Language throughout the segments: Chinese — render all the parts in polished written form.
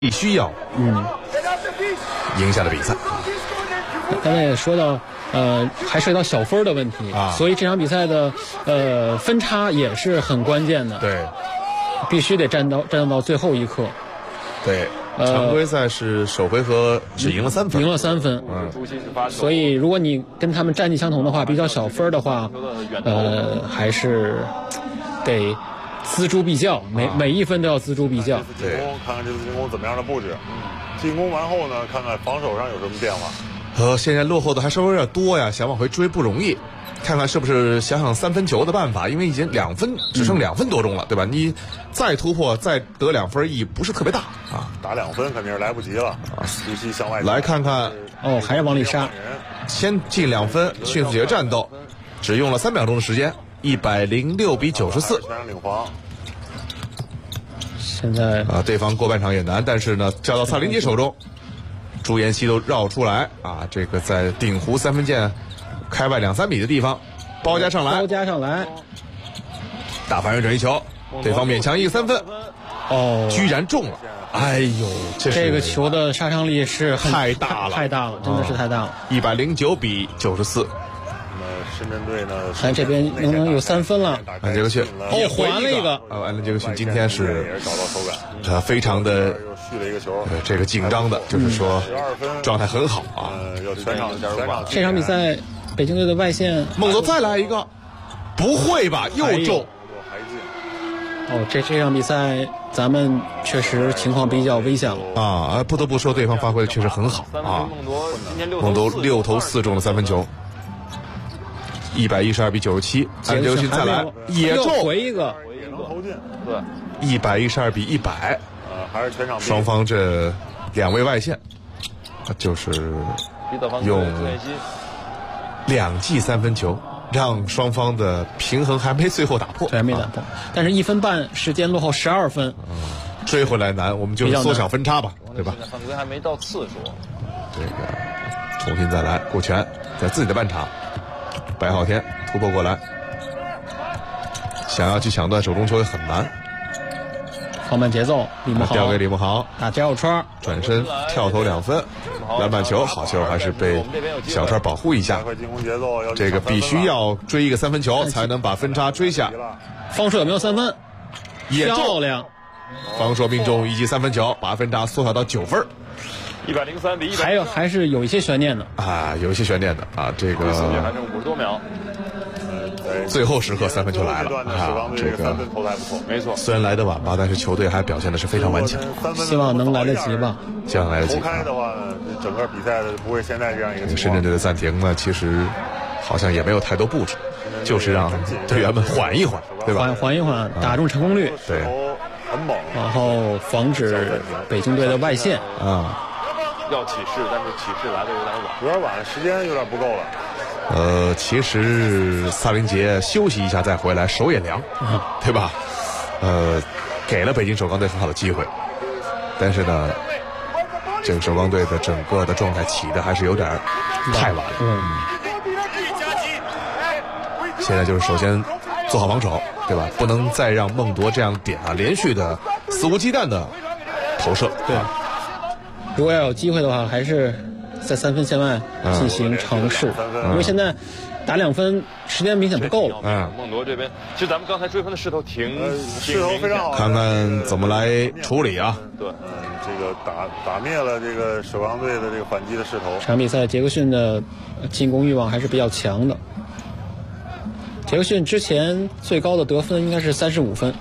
必须要赢下的比赛。 刚才也说到，还涉及到小分的问题啊， 所以这场比赛的分差也是很关键的。 对， 必须得战到最后一刻。 对，常规赛是首回合只赢了3分， 赢了3分。所以如果你跟他们战绩相同的话，比较小分的话，还是得锱铢必较，每一分都要锱铢必较。 对， 看看这次进攻怎么样的布置，进攻完后呢，看看防守上有什么变化。 现在落后的还稍微有点多呀，想往回追不容易。看看是不是想3分球的办法，因为已经2分，只剩2分多钟了，对吧？你再突破，再得2分，意义不是特别大啊。 打2分肯定是来不及了啊！继续向外来看看， 还是往里杀， 先进2分，迅速解决战斗，只用了3秒钟的时间，106比94。 领防。 现在对方过半场也难，但是呢，交到萨林杰手中，朱彦西都绕出来啊！这个在顶湖3分线开外2-3米的地方，包夹上来，打反人转移球，对方勉强一个3分，居然中了！哎呦， 这个球的杀伤力是太大了， 真的是太大了 ，109比94。 深圳队呢， 看这边能不能有3分了？ 安杰克逊还了一个。 安杰克逊今天是非常的这个紧张的，就是说状态很好啊。 这场比赛北京队的外线孟德再来一个，不会吧？又中。 这场比赛咱们确实情况比较危险了啊！不得不说，对方发挥的确实很好啊。孟德6投4中的3分球。112比97，安杰克逊再来也中， 回一个， 也能投进，对 ，112比100， 还是全场双方这2位外线，就是用2记3分球，让双方的平衡还没最后打破， 还没打破，但是1分半时间落后12分， 追回来难，我们就缩小分差吧，对吧？ 犯规还没到次数， 这个重新再来，顾全在自己的半场。白昊天突破过来，想要去抢断手中球也很难。 放慢节奏，李慕豪掉给李慕豪， 打加油川， 转身跳投2分，篮板球，好球，还是被小川保护一下。这个必须要追一个3分球才能把分差追下。 方硕有没有3分？ 也漂亮， 方硕命中1记3分球，把分差缩小到9分。 103比100， 还是有一些悬念的啊，有一些悬念的啊，这个还剩50多秒， 最后时刻3分球来了啊，这个没错， 虽然来得晚吧，但是球队还表现的是非常顽强， 希望能来得及吧。 希望来得及。 开的话，整个比赛不会现在这样一个情况。 深圳队的暂停呢，其实好像也没有太多布置，就是让队员们缓一缓，对吧？ 缓一缓，打中成功率， 对， 很猛， 然后防止北京队的外线啊。 要起势，但是起势来的有点晚， 时间有点不够了。 其实萨林杰休息一下再回来，手也凉，对吧？给了北京首钢队很好的机会，但是呢，这个首钢队的整个的状态起的还是有点太晚了。现在就是首先做好防守，对吧？不能再让孟铎这样点连续的肆无忌惮的投射， 对。如果要有机会的话，还是在3分线外进行尝试，因为现在打2分时间明显不够了。 孟铎这边，其实咱们刚才追分的势头势头非常好， 看看怎么来处理啊。 对， 这个打灭了这个首钢队的这个反击的势头。 这场比赛杰克逊的进攻欲望还是比较强的。杰克逊之前最高的得分应该是35分。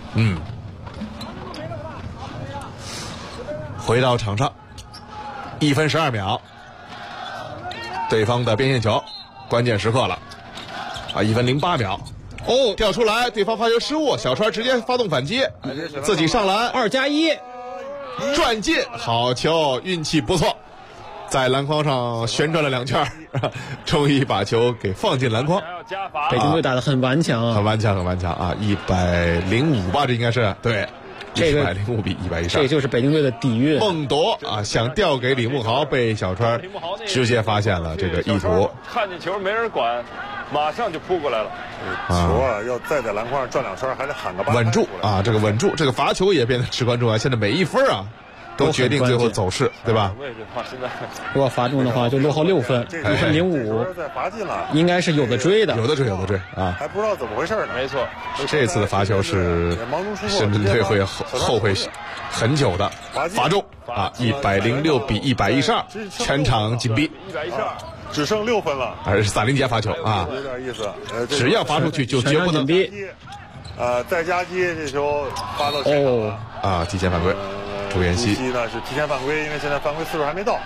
回到场上。1分12秒，对方的边线球，关键时刻了，1分08秒，掉出来，对方发球失误，小川直接发动反击，自己上篮 2+1， 转进，好球，运气不错，在篮筐上旋转了2圈，终于把球给放进篮筐。 北京队打得很顽强啊， 很顽强啊，105吧，这应该是对。 这个 105比112， 这就是北京队的底蕴。 孟铎想调给李慕豪，被小川直接发现了这个意图。 看见球没人管，马上就扑过来了。 球要再在篮筐上转2圈，还得喊个8。 稳住这个稳住，这个罚球也变得至关重要。现在每1分都决定最后走势，对吧？ 如果罚中的话，就落后6分，1分05，应该是有的追的， 有的追啊！ 还不知道怎么回事呢。 没错， 这次的罚球是深圳队会后悔很久的，罚中啊，106比112，全场紧逼 ，112，只剩6分了。 而是萨林杰罚球啊， 有点意思。 只要罚出去就绝不能逼。 再夹击，这球发到前场了啊，提前犯规。朱彦西呢是提前犯规，因为现在犯规次数还没到。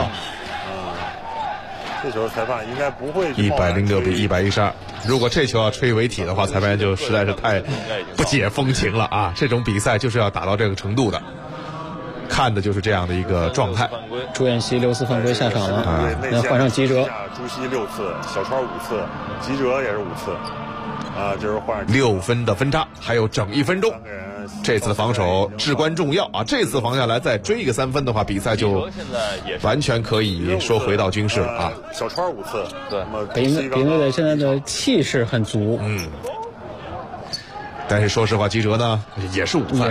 这球裁判应该不会。 106比112，如果这球要吹违体的话，裁判就实在是太不解风情了啊！这种比赛就是要打到这个程度的，看的就是这样的一个状态。 朱彦西6次犯规下场了，那换上吉哲。 朱熹6次，小川5次，吉哲也是5次。这是换 6分的分差，还有整1分钟。这次的防守至关重要啊！这次防下来再追一个3分的话，比赛就完全可以说回到均势了啊！ 小川5次，对， 北京队现在的气势很足， 但是说实话，吉哲呢也是5分，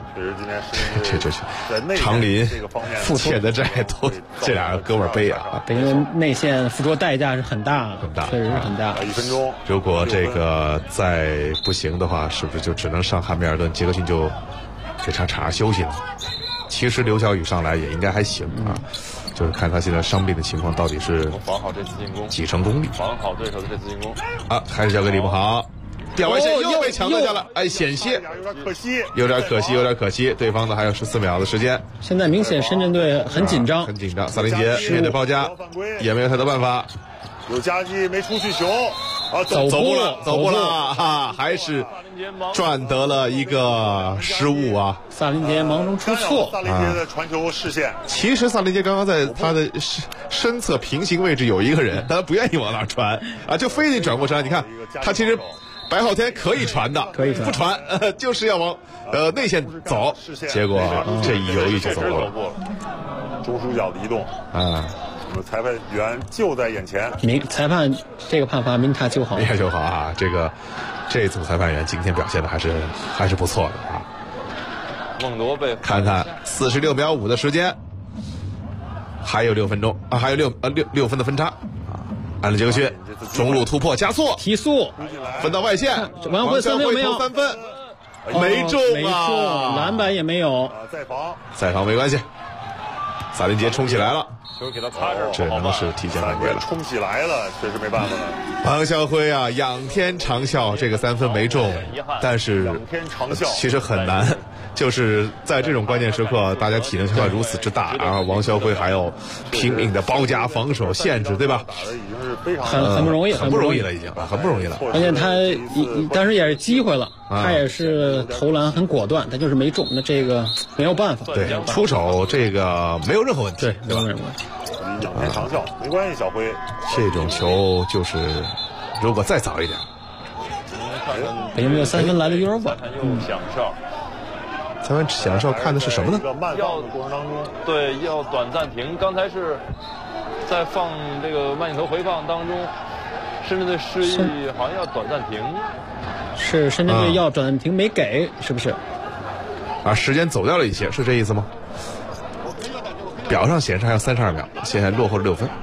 这长林付欠的债都这俩哥们背啊！ 北京内线付出代价是很大，确实是很大。 1分钟， 如果这个再不行的话，是不是就只能上汉密尔顿？杰克逊就给场上休息了。其实刘晓宇上来也应该还行啊，就是看他现在伤病的情况到底是防好这次进攻几成功力， 防好对手的这次进攻啊，还是交给李梦豪。吊外线又被抢夺下来，哎，险些，有点可惜，对方的还有14秒的时间。 现在明显深圳队很紧张， 萨林杰面对包夹，也没有太多办法。 有夹击没出去球， 走步了哈，还是赚得了一个失误啊！ 萨林杰忙中出错， 萨林杰的传球视线。 其实萨林杰刚刚在他的身侧平行位置有一个人，但他不愿意往那传啊，就非得转过身。你看他其实。白昊天可以传的，不传，就是要往内线走，结果这一犹豫就走了。 中枢脚的移动啊，裁判员就在眼前。 裁判这个判罚明察秋毫， 啊！这组裁判员今天表现的还是不错的啊。 孟铎被看看46秒5的时间，还有6分钟啊，还有6分的分差啊。安德杰克逊中路突破加速提速， 分到外线， 王慧3分没有 ，3分没中啊， 篮板也没有， 再防没关系，萨林杰冲起来了， 球给他擦这儿， 只能是提前犯规了， 冲起来了，这是没办法了。 王晓辉啊，仰天长啸，这个3分没中，但是仰天长啸其实很难。就是在这种关键时刻，大家体能消耗如此之大，然后王晓辉还要拼命的包夹防守限制，对吧？ 打的已经是非常很不容易， 很不容易了，已经很不容易了。 而且他当时也是机会了，他也是投篮很果断，他就是没中，那这个没有办法。 对，出手这个没有任何问题， 对，没有任何问题。 仰天长啸，没关系，小辉。 这种球就是如果再早一点， 北京队3分来的有点晚， 想哨。 咱们享受看的是什么呢？ 要短暂停。刚才是在放这个慢镜头回放当中，深圳队示意好像要短暂停。 是深圳队要短暂停没给，是不是？ 啊，时间走掉了一些，是这意思吗？表上显示还有32秒，现在落后了6分。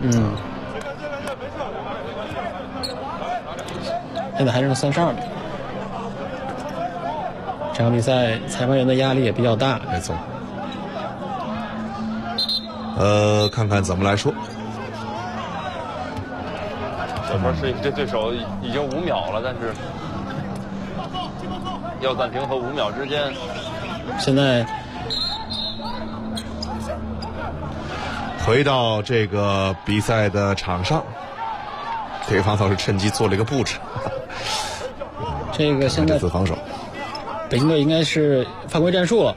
现在还剩32秒。这场比赛裁判员的压力也比较大， 没错。看看怎么来说。 小川示意这对手已经5秒了，但是要暂停和5秒之间。 现在回到这个比赛的场上，对方倒是趁机做了一个布置。 这个现在这次防守。 北京队应该是犯规战术了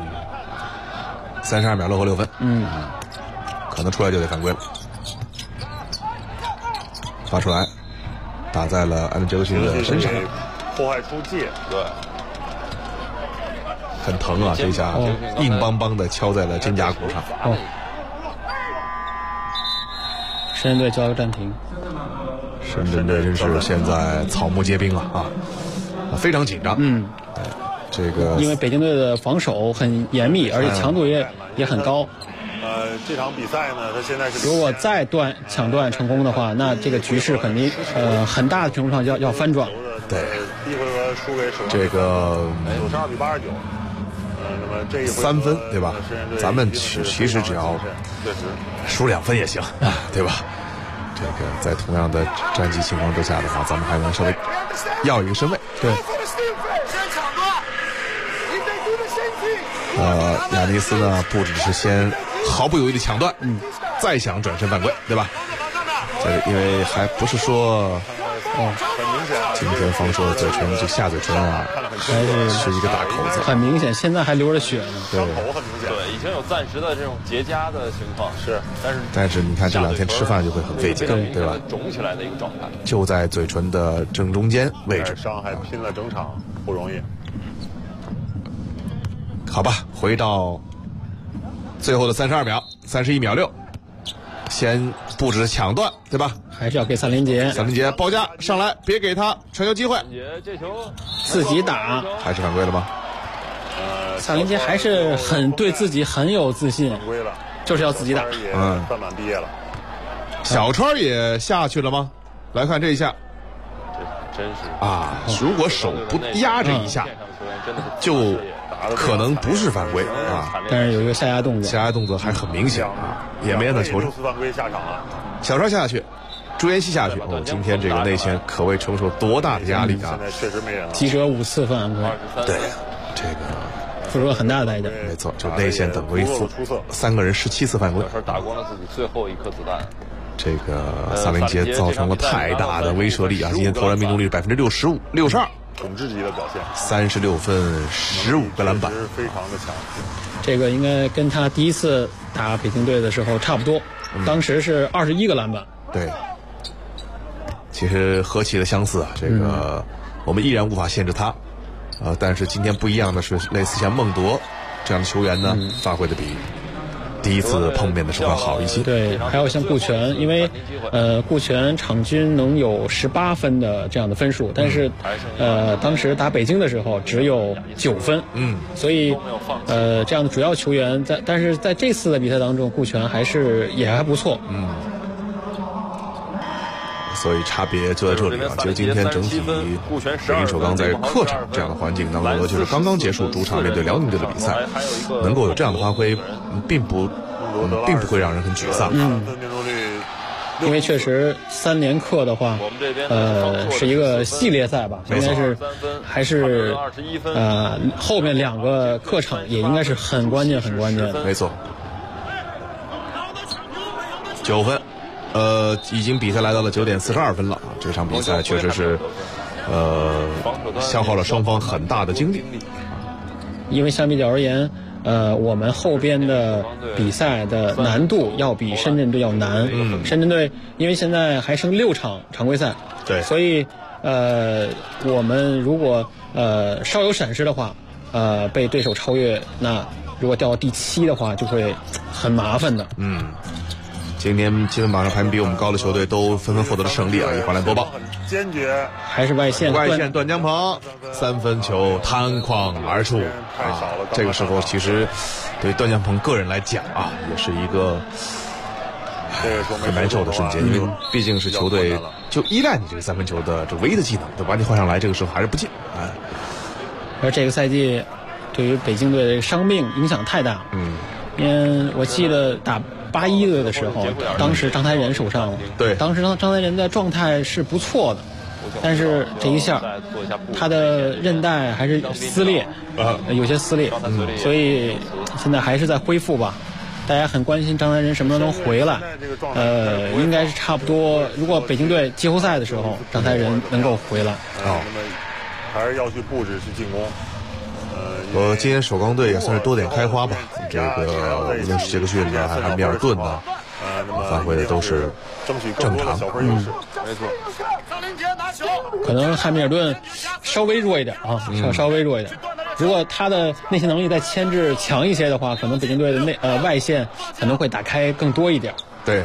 ，32秒落后6分，可能出来就得犯规了，发出来，打在了安德杰克逊的身上， 破坏出界，对， 很疼啊，这下硬邦邦的敲在了肩胛骨上。 深圳队交个暂停， 深圳队真是现在草木皆兵了啊，非常紧张。 这个因为北京队的防守很严密，而且强度也也很高。 这场比赛呢，他现在是如果再抢断成功的话，那这个局势肯定很大的程度上要翻转。 对， 第一回合输给这个 92比89。那么这一回 3分对吧？咱们其实只要输2分也行，对吧？这个在同样的战绩情况之下的话，咱们还能稍微要一个身位。 对。 亚尼斯呢，不只是先毫不犹豫的抢断，再想转身犯规，对吧？因为还不是说，今天方硕的嘴唇就下嘴唇啊，还是一个大口子， 很明显，现在还流着血呢。 对， 对，已经有暂时的这种结痂的情况，是， 但是你看这2天吃饭就会很费劲，对吧？ 肿起来的一个状态， 就在嘴唇的正中间位置。 伤还拼了整场，不容易。 好吧，回到最后的32秒，31秒6，先布置抢断，对吧？ 还是要给萨林杰包夹上来，别给他传球机会。 这球自己打， 还是犯规了吗？ 萨林杰还是对自己很有自信，就是要自己打。 饭碗毕业了。 小川也下去了吗？来看这一下， 这真是啊！如果手不压着一下，就可能不是犯规啊。 但是有一个下压动作还很明显啊，也没按到球上。 犯规下场了。 小川下去，朱彦西下去。今天这个内线可谓承受多大的压力啊！ 现在确实没人了。 击折5次犯规， 对，这个付出了很大的代价。 没错，就内线等为3个人17次犯规， 打光了自己最后一颗子弹。 这个萨林杰造成了太大的威慑力啊！今天投篮命中率65%、62%， 统治级的表现 ，36分，15个篮板， 非常的强。 这个应该跟他第一次打北京队的时候差不多，当时是21个篮板。 对，其实何其的相似啊！这个我们依然无法限制他，但是今天不一样的是，类似像孟铎这样的球员呢，发挥的比第一次碰面的时候好一些。 对，还有像顾全，因为顾全场均能有18分的这样的分数，但是当时打北京的时候只有9分，所以这样的主要球员但是在这次的比赛当中，顾全也还不错， 所以差别就在这里啊！其实今天整体北京首钢在客场这样的环境当中，尤其是刚刚结束主场面对辽宁队的比赛，能够有这样的发挥，并不会让人很沮丧。 因为确实3连客的话，是一个系列赛吧，应该是还是后面2个客场也应该是很关键的。 没错，9分。已经比赛来到了9点42分了。这场比赛确实是，消耗了双方很大的精力。 因为相比较而言，我们后边的比赛的难度要比深圳队要难。深圳队因为现在还剩6场常规赛， 对， 所以我们如果稍有闪失的话，被对手超越，那如果掉到第7的话，就会很麻烦的。 今天积分榜上排名比我们高的球队都纷纷获得了胜利啊！以华南播报， 坚决还是外线段江鹏3分球摊筐而出啊！这个时候其实对段江鹏个人来讲啊，也是一个很难受的瞬间，因为毕竟是球队就依赖你这个3分球的这唯一的技能，对吧？你换上来这个时候还是不进啊。 而这个赛季对于北京队的伤病影响太大，因为我记得打81队的时候，当时张台仁受伤了。 对， 当时张台仁的状态是不错的，但是这一下他的韧带还是撕裂，有些撕裂，所以现在还是在恢复吧。大家很关心张台仁什么时候能回来，应该是差不多。如果北京队季后赛的时候，张台仁能够回来， 那么还是要去布置去进攻。 今天首钢队也算是多点开花吧。这个无论是杰克逊呢，还是米尔顿呢，发挥的都是正常。 没错。 可能汉密尔顿稍微弱一点啊，稍微弱一点。如果他的内线能力再牵制强一些的话，可能北京队的外线可能会打开更多一点。 对。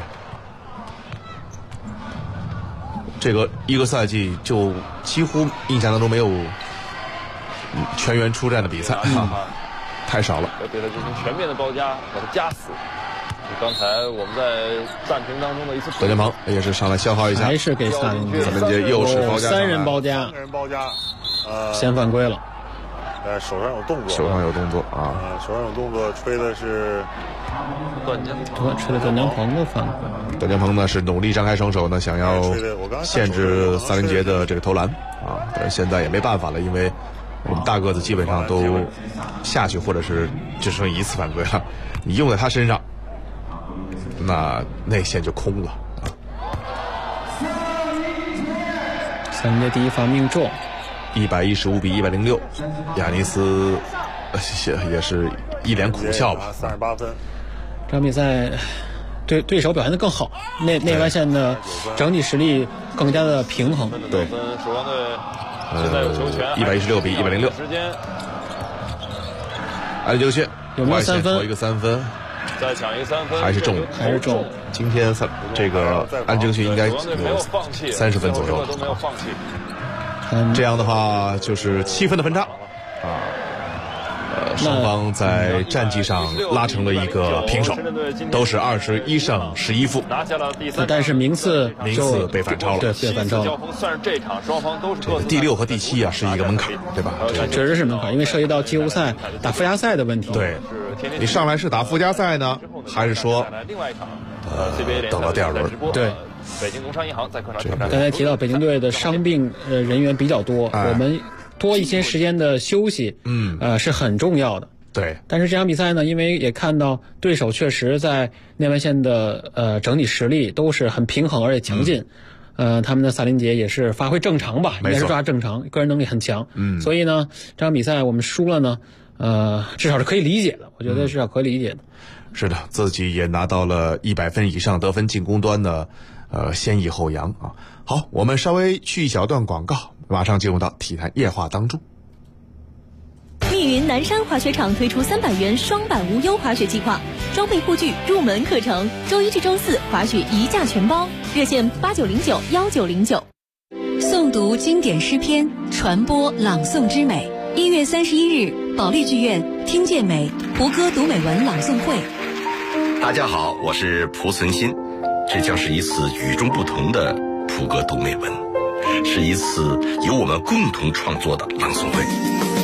这个一个赛季就几乎印象当中没有全员出战的比赛， 太少了。 要对他进行全面的包夹，把他夹死。刚才我们在暂停当中的一次， 段建鹏也是上来消耗一下， 还是给萨林杰又是包夹 3人包夹，先犯规了。 手上有动作， 手上有动作啊！ 手上有动作，吹的是段江鹏， 吹的段江鹏的犯规。 段江鹏呢是努力张开双手呢，想要限制萨林杰的这个投篮啊，但是现在也没办法了，因为我们大个子基本上都下去，或者是只剩1次犯规了。你用在他身上，那内线就空了啊。 萨林杰第一发命中。 115比106，亚尼斯也是一脸苦笑吧。 38分。 这场比赛对手表现得更好，内外线的整体实力更加的平衡。 对， 首钢队现在有球权 ，116比106。 时间， 安吉逊有没有3分？ 投一个3分， 再抢一个3分， 还是中。 今天这个安吉逊应该有30分左右。 都没有放弃。 这样的话就是7分的分差啊，双方在战绩上拉成了一个平手，都是21胜11负， 拿下了第3， 但是名次被反超了， 对，被反超了。 算是这场双方都是第6和第7啊是一个门槛，对吧？ 确实是门槛，因为涉及到季后赛打附加赛的问题。 对，你上来是打附加赛呢，还是说等到第2轮？ 对。 北京农商银行在客场挑战。 刚才提到北京队的伤病人员比较多，我们多一些时间的休息，是很重要的。 对。 但是这场比赛呢，因为也看到对手确实在内外线的整体实力都是很平衡而且强劲，他们的萨林杰也是发挥正常吧，应该是抓正常，个人能力很强。所以呢，这场比赛我们输了呢，至少是可以理解的，我觉得至少可以理解的。 是的，自己也拿到了100分以上得分，进攻端的。先抑后扬啊！好，我们稍微去一小段广告，马上进入到体坛夜话当中。 密云南山滑雪场推出300元双板无忧滑雪计划，装备护具、入门课程，周1至周4滑雪1价全包，热线89091909。诵读经典诗篇，传播朗诵之美。1月31日，保利剧院听见美胡歌读美文朗诵会。 大家好，我是蒲存昕。这将是一次与众不同的蒲歌读美文，是一次由我们共同创作的朗诵会。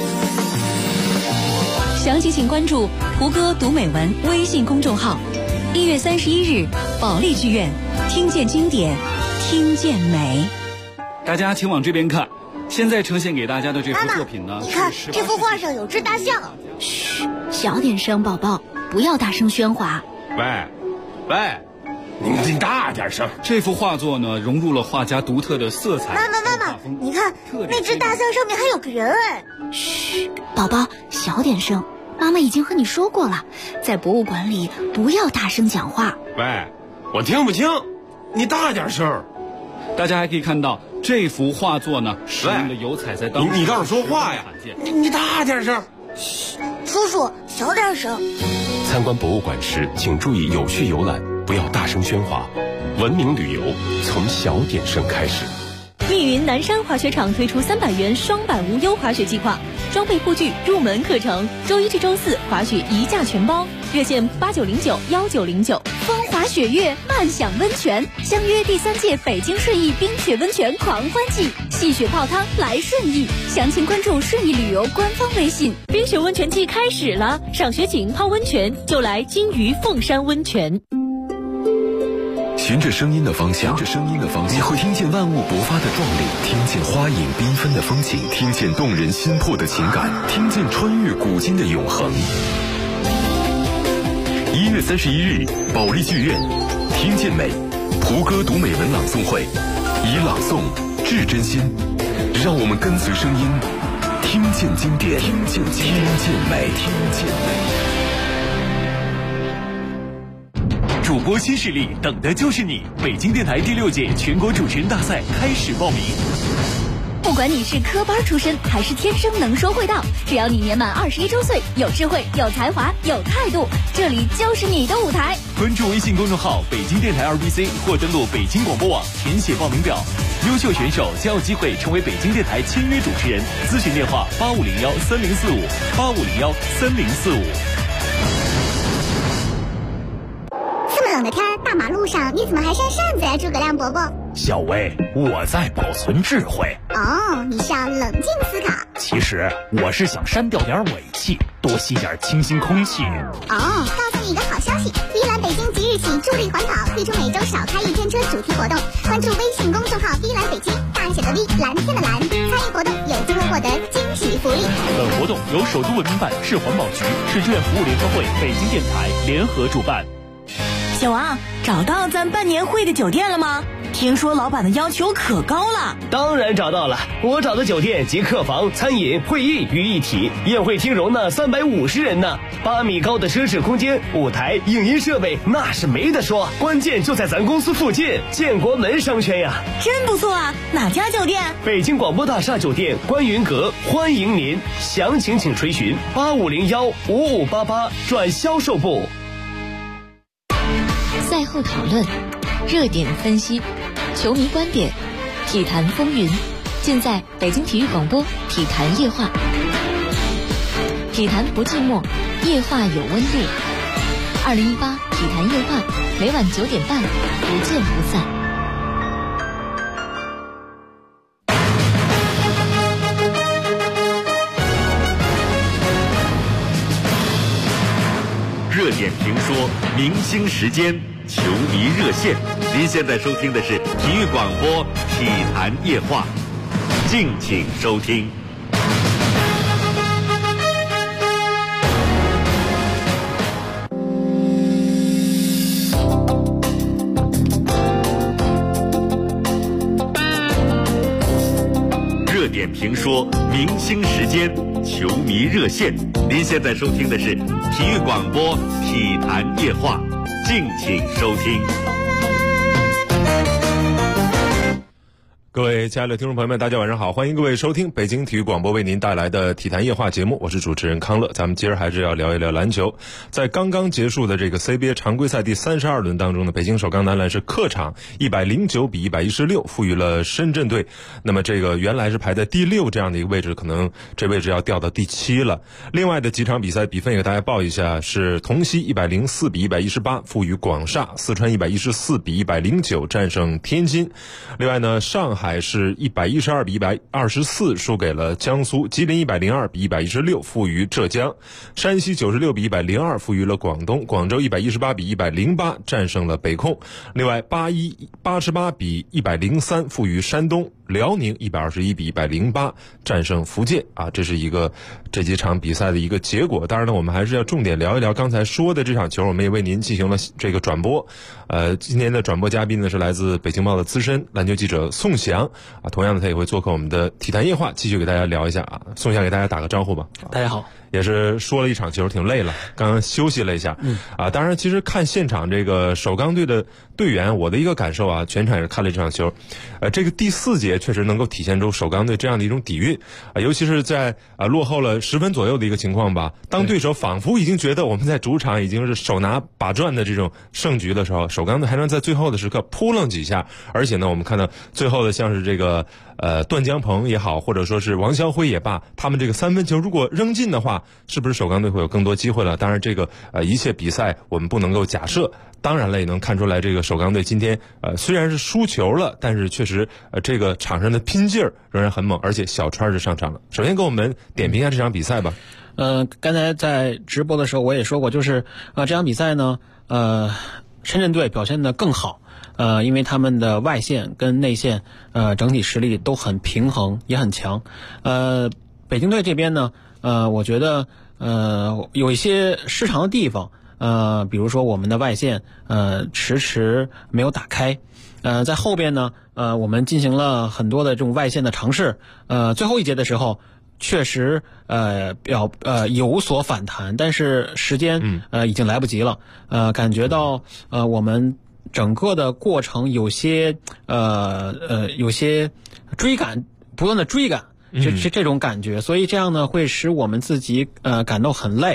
详情请关注蒲歌读美文微信公众号。1月31日，保利剧院，听见经典，听见美。 大家请往这边看，现在呈现给大家的这幅作品呢， 你看这幅画上有只大象。 嘘，小点声，宝宝，不要大声喧哗。 喂。你大点声！这幅画作呢，融入了画家独特的色彩。 妈妈，你看那只大象上面还有个人哎！ 嘘，宝宝，小点声。妈妈已经和你说过了，在博物馆里不要大声讲话。 喂，我听不清，你大点声。 大家还可以看到这幅画作呢，使用的油彩在当中。你倒是说话呀！你大点声。 嘘，叔叔，小点声。 参观博物馆时，请注意有序游览。不要大声喧哗，文明旅游从小点声开始。 密云南山滑雪场推出300元双板无忧滑雪计划，装备护具、入门课程，周1至周4滑雪1价全包，热线89091909。风华雪月，漫享温泉，相约第3届北京顺义冰雪温泉狂欢季，戏雪泡汤来顺义。详情关注顺义旅游官方微信。冰雪温泉季开始了，赏雪景、泡温泉就来金鱼凤山温泉。 循着声音的方向，你会听见万物勃发的壮丽，听见花影缤纷的风景，听见动人心魄的情感，听见穿越古今的永恒。1月31日，保利剧院，听见美，蒲歌读美文朗诵会，以朗诵致真心，让我们跟随声音，听见经典，听见美。 主播新势力，等的就是你！北京电台第6届全国主持人大赛开始报名。 不管你是科班出身还是天生能说会道，只要你年满21周岁，有智慧、有才华、有态度，这里就是你的舞台。 关注微信公众号北京电台2BC或登录北京广播网填写报名表，优秀选手将有机会成为北京电台签约主持人。咨询电话8501304585013045。 这么冷的天，大马路上你怎么还扇扇子呀，诸葛亮伯伯？ 小薇，我在保存智慧。 哦，你是要冷静思考。 其实我是想删掉点尾气，多吸点清新空气。 哦，告诉你一个好消息，迪兰北京即日起助力环保，推出每周少开一天车主题活动。关注微信公众号迪兰北京，大写的 V， 蓝天的蓝，参与活动有机会获得惊喜福利。 本活动由首都文明办、市环保局、市志愿服务联合会、北京电台联合主办。 小王，找到咱办年会的酒店了吗？听说老板的要求可高了。 当然找到了，我找的酒店集客房、餐饮、会议于一体，宴会厅容纳350人呢，8米高的奢侈空间，舞台、影音设备那是没得说，关键就在咱公司附近，建国门商圈呀。 真不错啊，哪家酒店？ 北京广播大厦酒店观云阁，欢迎您，详情请垂询85015588转销售部。 赛后讨论，热点分析，球迷观点，体坛风云，尽在北京体育广播体坛夜话。体坛不寂寞，夜话有温度。2018体坛夜话，每晚9点半，不见不散。 热点评说，明星时间，球迷热线。您现在收听的是体育广播体坛夜话，敬请收听。热点评说，明星时间，球迷热线。您现在收听的是体育广播体坛夜话，敬请收听。 各位亲爱的听众朋友们，大家晚上好，欢迎各位收听北京体育广播为您带来的体坛夜话节目，我是主持人康乐。咱们今儿还是要聊一聊篮球。在刚刚结束的这个 CBA 常规赛第32轮当中呢，北京首钢男篮是客场109比116负于了深圳队。那么这个原来是排在第6这样的一个位置，可能这位置要掉到第7了。另外的几场比赛比分也给大家报一下，是同曦104比118负于广厦，四川114比109战胜天津。另外呢，上海是112比124输给了江苏，吉林102比116负于浙江，山西96比102负于了广东，广州118比108战胜了北控。另外88比103负于山东，辽宁121比108战胜福建啊，这是一个这几场比赛的一个结果。当然呢，我们还是要重点聊一聊刚才说的这场球，我们也为您进行了这个转播。今天的转播嘉宾呢是来自北京报的资深篮球记者宋翔啊，同样的他也会做客我们的体坛夜话，继续给大家聊一下啊。宋翔给大家打个招呼吧。 大家好。 也是说了一场球，挺累了，刚刚休息了一下。当然其实看现场这个首钢队的队员，我的一个感受啊，全场也是看了这场球。这个第4节确实能够体现出首钢队这样的一种底蕴啊，尤其是在落后了10分左右的一个情况吧，当对手仿佛已经觉得我们在主场已经是手拿把转的这种胜局的时候，首钢队还能在最后的时刻扑棱几下。而且呢，我们看到最后的像是这个段江鹏也好，或者说是王霄辉也罢，他们这个3分球如果扔进的话，是不是首钢队会有更多机会了？当然这个一切比赛我们不能够假设，当然了也能看出来这个首钢队今天虽然是输球了，但是确实这个场上的拼劲儿仍然很猛，而且小川是上场了。首先给我们点评一下这场比赛吧。 刚才在直播的时候我也说过，就是这场比赛呢深圳队表现得更好，因为他们的外线跟内线整体实力都很平衡也很强。北京队这边呢我觉得有一些失常的地方，比如说我们的外线迟迟没有打开，在后边呢我们进行了很多的这种外线的尝试，最后一节的时候确实有所反弹，但是时间已经来不及了，感觉到我们整个的过程有些追赶，不断的追赶，这种感觉，所以这样呢会使我们自己感到很累，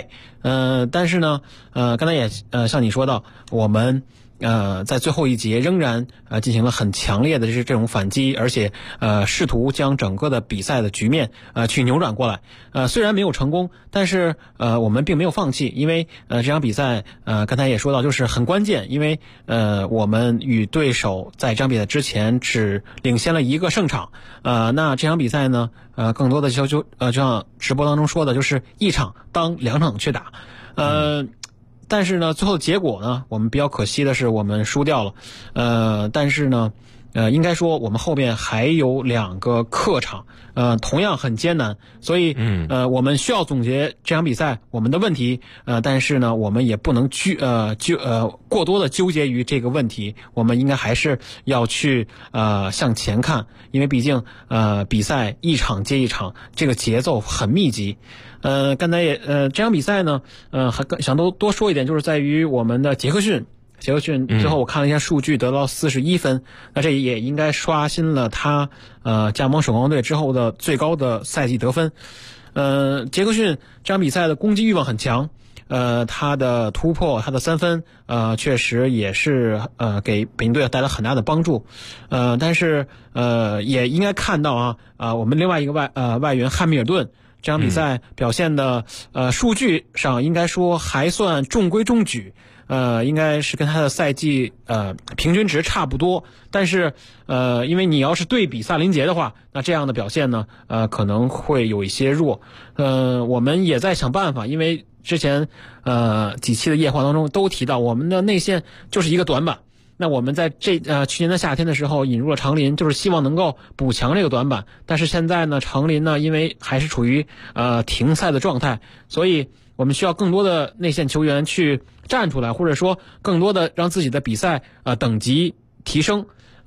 但是呢，刚才也像你说到，我们在最后一节仍然进行了很强烈的这种反击，而且试图将整个的比赛的局面去扭转过来。虽然没有成功，但是我们并没有放弃，因为这场比赛刚才也说到就是很关键，因为我们与对手在这场比赛之前只领先了1个胜场，那这场比赛呢更多的就像直播当中说的，就是1场当2场去打。但是呢，最后结果呢，我们比较可惜的是我们输掉了。但是呢，应该说我们后面还有2个客场，同样很艰难，所以我们需要总结这场比赛我们的问题，但是呢，我们也不能过多的纠结于这个问题，我们应该还是要去向前看，因为毕竟比赛1场接1场，这个节奏很密集。刚才也这场比赛呢，还想多说一点，就是在于我们的杰克逊最后我看了一下数据，得到41分，那这也应该刷新了他加盟首钢队之后的最高的赛季得分。杰克逊这场比赛的攻击欲望很强，他的突破，他的3分确实也是给北京队带来很大的帮助。但是也应该看到我们另外一个外援汉密尔顿这场比赛表现的数据上应该说还算中规中矩，应该是跟他的赛季平均值差不多。但是因为你要是对比萨林杰的话，那这样的表现呢可能会有一些弱。我们也在想办法，因为之前几期的夜话当中都提到我们的内线就是一个短板。那我们在去年的夏天的时候引入了长林，就是希望能够补强这个短板。但是现在呢，长林呢因为还是处于停赛的状态，所以我们需要更多的内线球员去站出来，或者说更多的让自己的比赛等级提升。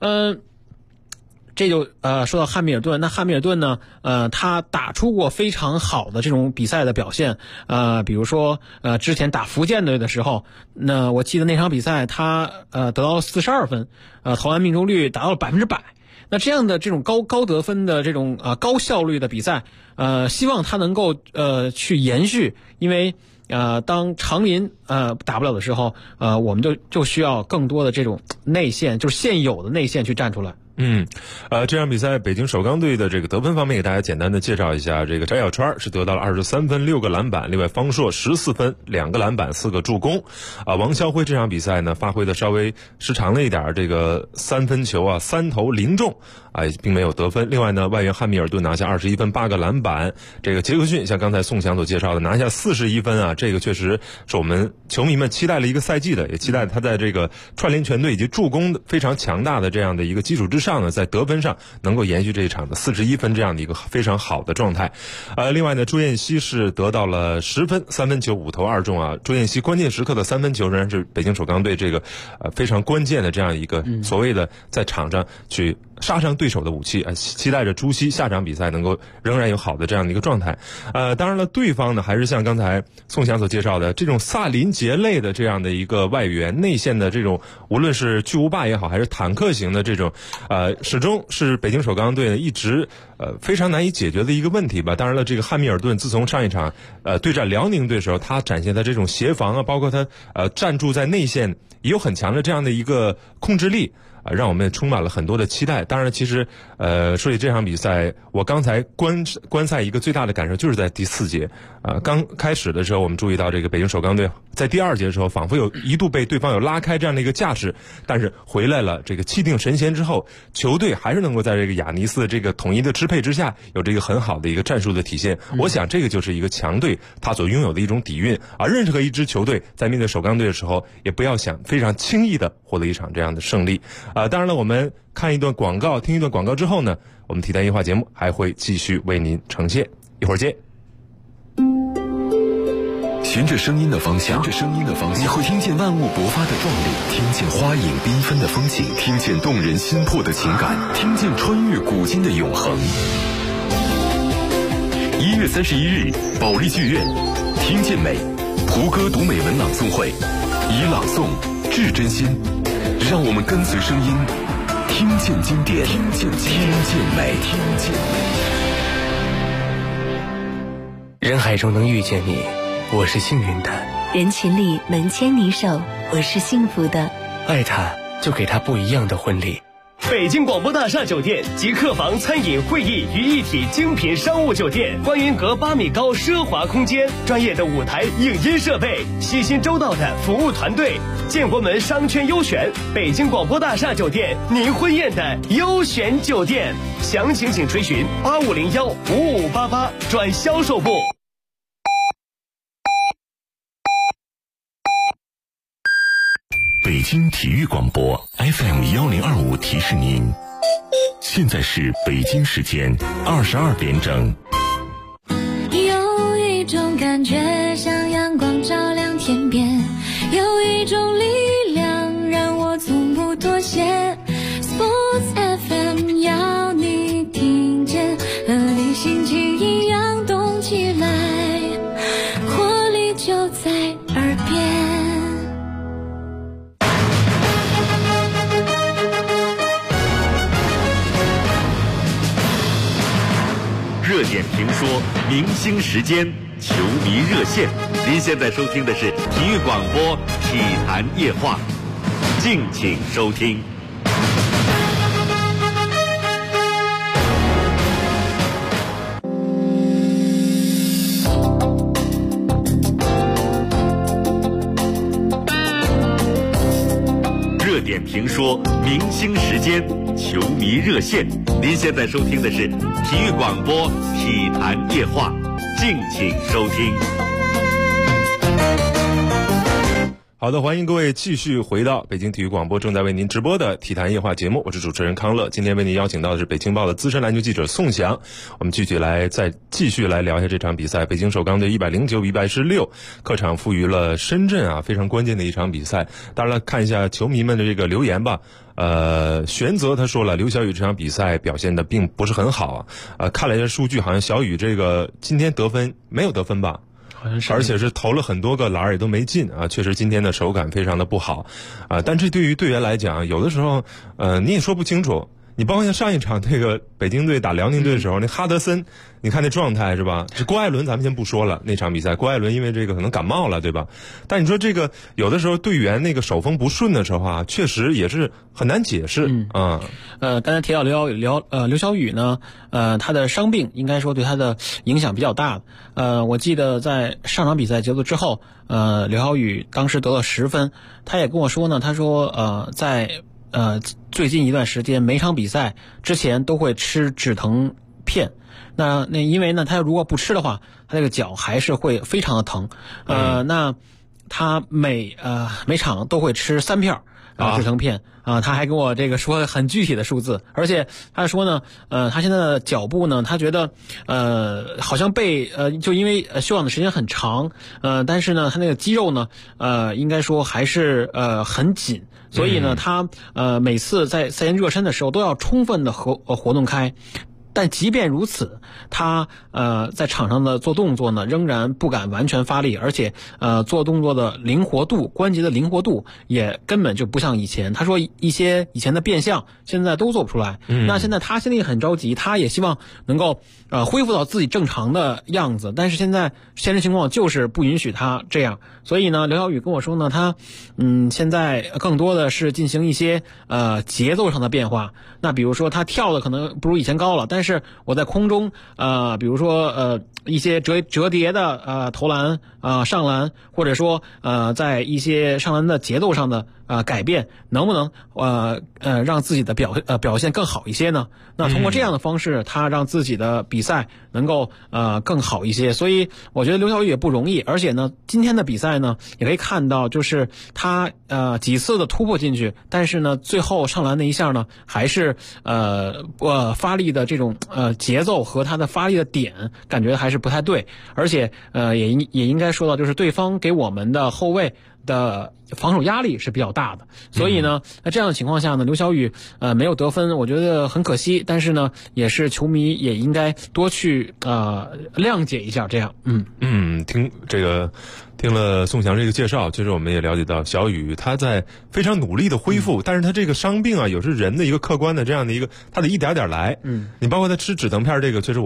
这就说到汉密尔顿，那汉密尔顿呢他打出过非常好的这种比赛的表现，比如说之前打福建队的时候，那我记得那场比赛他得到了42分，投篮命中率达到了100%。那这样的这种高得分的这种高效率的比赛，希望他能够去延续，因为当长林打不了的时候，我们就需要更多的这种内线，就是现有的内线去站出来。 这场比赛北京首钢队的这个得分方面给大家简单的介绍一下，这个翟小川是得到了23分6个篮板，另外方硕14分2个篮板4个助攻。王霄辉这场比赛呢发挥的稍微失常了一点，这个3分球3投0中并没有得分。另外呢，外援汉密尔顿拿下21分8个篮板，这个杰克逊像刚才宋强所介绍的拿下41分这个确实是我们球迷们期待了一个赛季的，也期待他在这个串联全队以及助攻非常强大的这样的一个基础之上呢，在得分上能够延续这一场的41分这样的一个非常好的状态。另外呢，朱彦西是得到了10分3分球5投2中朱彦西关键时刻的3分球仍然是北京首钢队这个非常关键的这样一个所谓的在场上去杀伤对手的武器期待着朱熹下场比赛能够仍然有好的这样的一个状态。当然了，对方呢还是像刚才宋翔所介绍的这种萨林杰类的这样的一个外援内线的这种，无论是巨无霸也好还是坦克型的这种始终是北京首钢队一直非常难以解决的一个问题吧。当然了，这个汉密尔顿自从上一场对战辽宁队的时候，他展现的这种协防包括他站住在内线也有很强的这样的一个控制力让我们充满了很多的期待。当然其实说起这场比赛，我刚才观赛一个最大的感受就是在第4节刚开始的时候，我们注意到这个北京首钢队在第2节的时候仿佛一度被对方有拉开这样的一个架势，但是回来了这个气定神闲之后，球队还是能够在这个亚尼斯的这个统一的支配之下有这个很好的一个战术的体现。我想这个就是一个强队他所拥有的一种底蕴任何一支球队在面对首钢队的时候也不要想非常轻易的获得一场这样的胜利。当然了，我们看一段广告，听一段广告之后呢，我们体坛夜话节目还会继续为您呈现，一会儿见。 循着声音的方向，你会听见万物勃发的壮丽，听见花影缤纷的风景，听见动人心魄的情感，听见穿越古今的永恒。1月31日，保利剧院，听见美，胡歌读美文朗诵会，以朗诵致真心，让我们跟随声音，听见经典，听见美。 人海中能遇见你， 我是幸运的。 人群里能牵你手，我是幸福的。 爱他，就给他不一样的婚礼。 北京广播大厦酒店集客房、餐饮、会议于一体精品商务酒店，观云阁8米高奢华空间，专业的舞台影音设备，细心周到的服务团队，建国门商圈优选，北京广播大厦酒店，您婚宴的优选酒店。详情请垂询8501-5588转销售部。 北京体育广播 FM1025提示您，现在是北京时间22点整。 有一种感觉像阳光照亮天边，有一种力量让我从不妥协。Sports FM 要你听见，和你心情一样动起来，活力就在耳边。 热点评说，明星时间，球迷热线。您现在收听的是体育广播体坛夜话，敬请收听。热点评说，明星时间，球迷热线。您现在收听的是体育广播体坛夜话，敬请收听。 好的，欢迎各位继续回到北京体育广播正在为您直播的体坛夜话节目，我是主持人康乐。今天为您邀请到的是北青报的资深篮球记者宋翔，我们继续来聊一下这场比赛。北京首钢队109-116客场负于了深圳啊，非常关键的一场比赛。当然了，看一下球迷们的这个留言吧。玄泽他说了，刘晓宇这场比赛表现的并不是很好啊。看了一下数据，好像小宇这个今天没有得分吧？而且是投了很多个篮也都没进啊，确实今天的手感非常的不好啊。但这对于队员来讲，有的时候你也说不清楚。你包括像上一场这个北京队打辽宁队的时候，那哈德森，你看那状态是吧？这郭艾伦咱们先不说了，那场比赛郭艾伦因为这个可能感冒了，对吧？但你说这个有的时候队员那个手风不顺的时候啊，确实也是很难解释啊。 刚才提到刘晓宇呢，他的伤病应该说对他的影响比较大。我记得在上场比赛结束之后，刘晓宇当时得了10分，他也跟我说呢，他说在最近一段时间每场比赛之前都会吃止疼片，那因为呢他如果不吃的话，他这个脚还是会非常的疼。那他每场都会吃3片止疼片啊，他还跟我这个说很具体的数字，而且他说呢，他现在的脚部呢，他觉得好像就因为休养的时间很长，但是呢，他那个肌肉呢，应该说还是很紧，所以呢，他每次在赛前热身的时候都要充分的活动开。但即便如此，他在场上的做动作呢，仍然不敢完全发力，而且做动作的灵活度、关节的灵活度也根本就不像以前。他说一些以前的变向现在都做不出来。那现在他心里很着急，他也希望能够恢复到自己正常的样子，但是现在现实情况就是不允许他这样。所以呢，刘晓宇跟我说呢，他现在更多的是进行一些节奏上的变化。那比如说他跳的可能不如以前高了，但是我在空中比如说一些折叠的投篮上篮，或者说在一些上篮的节奏上的改变，能不能让自己的表现更好一些呢？那通过这样的方式，他让自己的比赛能够更好一些。所以我觉得刘晓宇也不容易，而且呢，今天的比赛呢，也可以看到，就是他几次的突破进去，但是呢，最后上篮那一下呢，还是发力的这种节奏和他的发力的点，感觉还是不太对。而且也应该说到，就是对方给我们的后卫的防守压力是比较大的，所以呢，在这样的情况下呢，刘晓宇没有得分，我觉得很可惜。但是呢，也是球迷也应该多去谅解一下这样。 听了宋翔这个介绍，其实我们也了解到小宇他在非常努力的恢复，但是他这个伤病啊，有时人的一个客观的这样的一个，他得一点点来。你包括他吃止疼片这个，确实我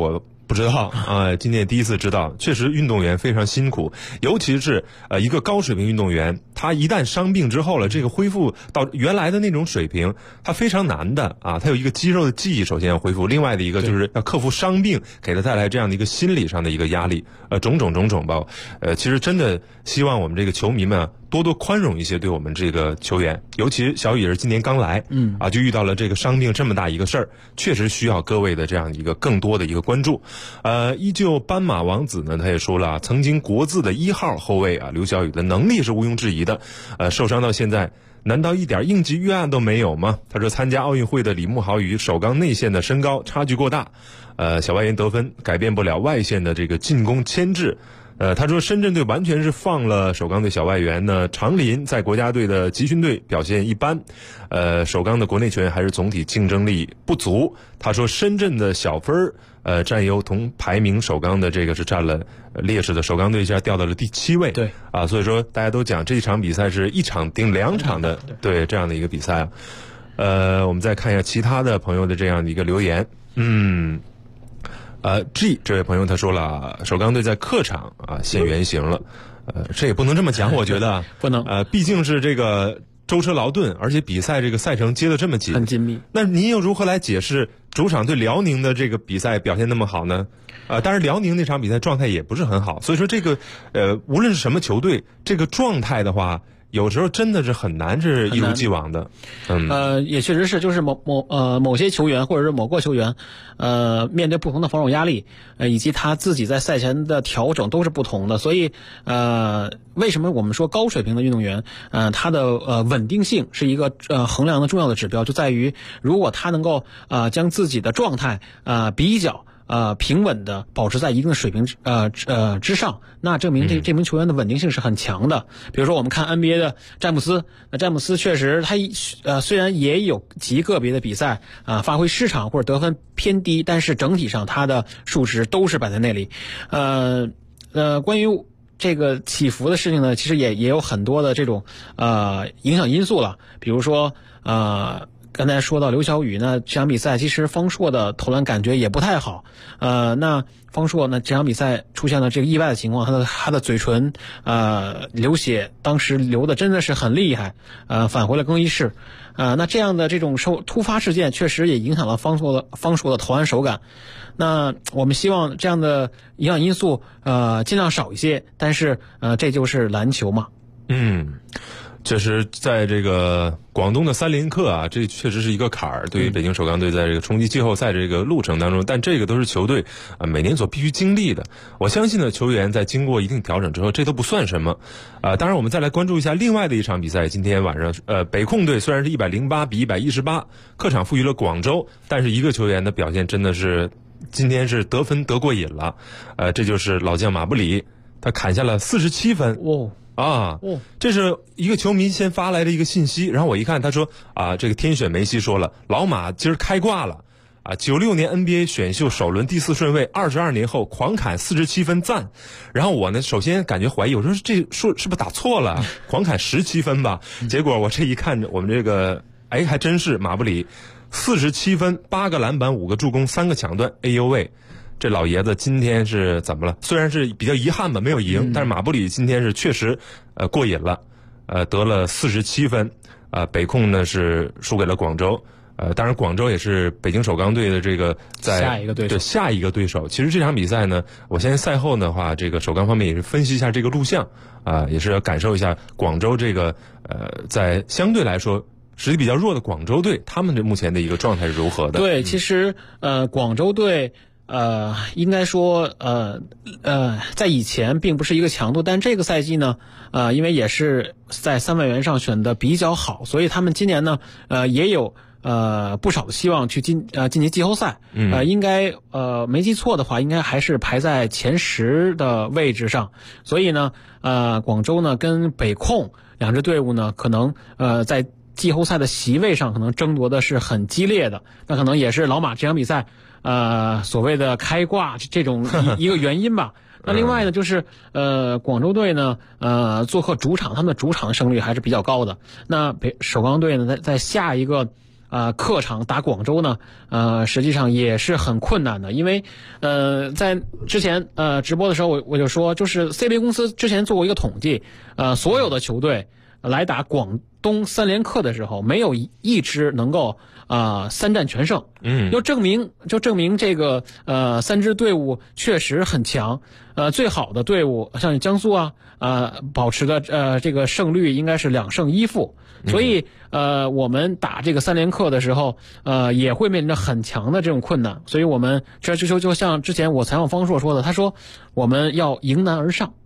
不知道啊，今天第一次知道，确实运动员非常辛苦，尤其是一个高水平运动员，他一旦伤病之后了，这个恢复到原来的那种水平，他非常难的啊。他有一个肌肉的记忆，首先要恢复，另外的一个就是要克服伤病给他带来这样的一个心理上的一个压力，种种吧。其实真的希望我们这个球迷们多多宽容一些对我们这个球员，尤其小雨也是今年刚来，就遇到了这个伤病这么大一个事儿，确实需要各位的这样一个更多的一个关注。依旧斑马王子呢，他也说了，曾经国字的1号后卫刘晓宇的能力是毋庸置疑的，受伤到现在，难道一点应急预案都没有吗？他说参加奥运会的李慕豪与首钢内线的身高差距过大，小外援得分改变不了外线的这个进攻牵制。他说深圳队完全是放了首钢队小外援呢，常林在国家队的集训队表现一般，首钢的国内球员还是总体竞争力不足。他说深圳的小分占优，同排名首钢的这个是占了劣势的首钢队，一下掉到了第7位。 对啊，所以说大家都讲这一场比赛是一场顶2场的，对这样的一个比赛啊。我们再看一下其他的朋友的这样的一个留言。G 这位朋友他说了，首钢队在客场现原形了，这也不能这么讲，我觉得不能， 毕竟是这个舟车劳顿，而且比赛这个赛程接得这么紧， 很紧密。 那您又如何来解释主场对辽宁的这个比赛表现那么好呢？但是辽宁那场比赛状态也不是很好，所以说这个无论是什么球队，这个状态的话，有时候真的是很难是一如既往的。 也确实是，就是某些球员或者是某个球员，面对不同的防守压力，以及他自己在赛前的调整都是不同的。所以为什么我们说高水平的运动员，他的稳定性是一个衡量的重要的指标，就在于如果他能够将自己的状态比较平稳的保持在一定的水平之上，那证明这名球员的稳定性是很强的。比如说我们看 NBA 的詹姆斯，那詹姆斯确实他虽然也有极个别的比赛发挥失常或者得分偏低，但是整体上他的数值都是摆在那里。关于这个起伏的事情呢，其实也有很多的这种影响因素了，比如说刚才说到刘晓宇呢，这场比赛其实方硕的投篮感觉也不太好。那方硕呢，这场比赛出现了这个意外的情况，他的嘴唇流血，当时流的真的是很厉害，返回了更衣室。那这样的这种突发事件确实也影响了方硕的投篮手感。那我们希望这样的影响因素尽量少一些，但是这就是篮球嘛。 确实在这个广东的三连客这确实是一个坎儿，对于北京首钢队在这个冲击季后赛这个路程当中，但这个都是球队每年所必须经历的。我相信呢，球员在经过一定调整之后，这都不算什么。当然我们再来关注一下另外的一场比赛，今天晚上北控队虽然是108比118客场负于了广州，但是一个球员的表现真的是今天是得分得过瘾了，这就是老将马布里，他砍下了47分。这是一个球迷先发来的一个信息，然后我一看，他说这个天选梅西说了，老马今儿开挂了96年 NBA 选秀首轮第4顺位，22年后狂砍47分，赞。然后我呢，首先感觉怀疑，我说这数是不是打错了，狂砍17分吧？结果我这一看，我们这个还真是马布里47分，8个篮板，5个助攻，3个抢断，哎呦喂！这老爷子今天是怎么了？虽然是比较遗憾吧，没有赢，但是马布里今天是确实过瘾了，得了47分，北控呢是输给了广州，当然广州也是北京首钢队的这个在下一个对手。 其实这场比赛呢，我相信赛后的话，这个首钢方面也是分析一下这个录像也是要感受一下广州这个在相对来说实力比较弱的广州队，他们的目前的一个状态是如何的？ 对，其实广州队应该说在以前并不是一个强度，但这个赛季呢因为也是在3外援上选的比较好，所以他们今年呢也有不少的希望去晋级季后赛。应该没记错的话，应该还是排在前10的位置上。所以呢广州呢跟北控两支队伍呢，可能在季后赛的席位上可能争夺的是很激烈的，那可能也是老马这场比赛所谓的开挂这种一个原因吧。那另外呢，就是广州队呢做客主场，他们的主场的胜率还是比较高的。那首钢队呢在下一个客场打广州呢，实际上也是很困难的，因为在之前直播的时候我就说，就是 CBA 公司之前做过一个统计，所有的球队来打广东3连客的时候，没有一支能够3战全胜。就证明这个3支队伍确实很强。最好的队伍像江苏保持的这个胜率应该是2胜1负。所以我们打这个3连客的时候也会面临着很强的这种困难。所以我们这就像之前我采访方硕说的，他说我们要迎难而上。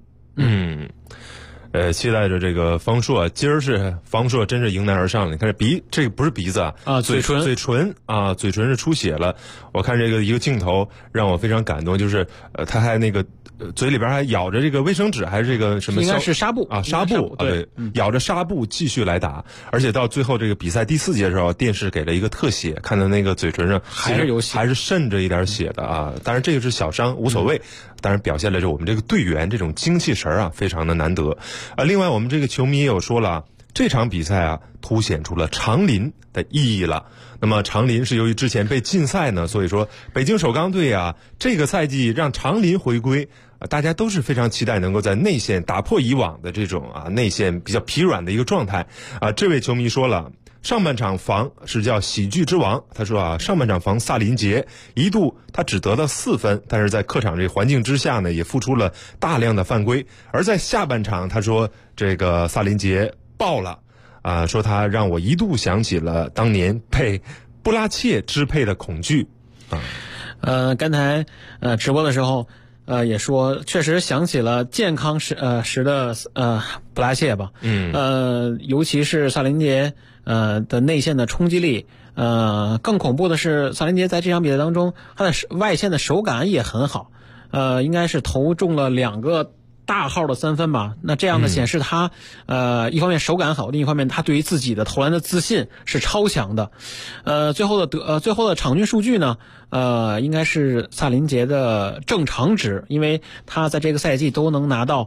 期待着这个方硕，今儿是方硕真是迎难而上了。你看这个不是鼻子嘴唇嘴唇是出血了。我看这个一个镜头让我非常感动，就是他还那个嘴里边还咬着这个卫生纸，还是这个什么？ 应该是纱布纱布对，咬着纱布继续来打。而且到最后这个比赛第4节的时候，电视给了一个特写，看到那个嘴唇上还是有血， 还是渗着一点血的当然这个是小伤，无所谓。当然表现了我们这个队员这种精气神非常的难得。另外我们这个球迷也有说了，这场比赛凸显出了长林的意义了。那么长林是由于之前被禁赛呢，所以说北京首钢队这个赛季让长林回归，大家都是非常期待能够在内线打破以往的这种内线比较疲软的一个状态。这位球迷说了，上半场防是叫喜剧之王，他说上半场防萨林杰一度他只得到4分，但是在客场这环境之下呢，也付出了大量的犯规。而在下半场他说这个萨林杰爆了说他让我一度想起了当年被布拉切支配的恐惧刚才直播的时候也说，确实想起了健康时的布拉切吧。尤其是萨林杰的内线的冲击力。更恐怖的是，萨林杰在这场比赛当中，他的外线的手感也很好。应该是投中了2个大号的3分吧。那这样的显示他一方面手感好，另一方面他对于自己的投篮的自信是超强的。最后的场均数据呢，应该是萨林杰的正常值，因为他在这个赛季都能拿到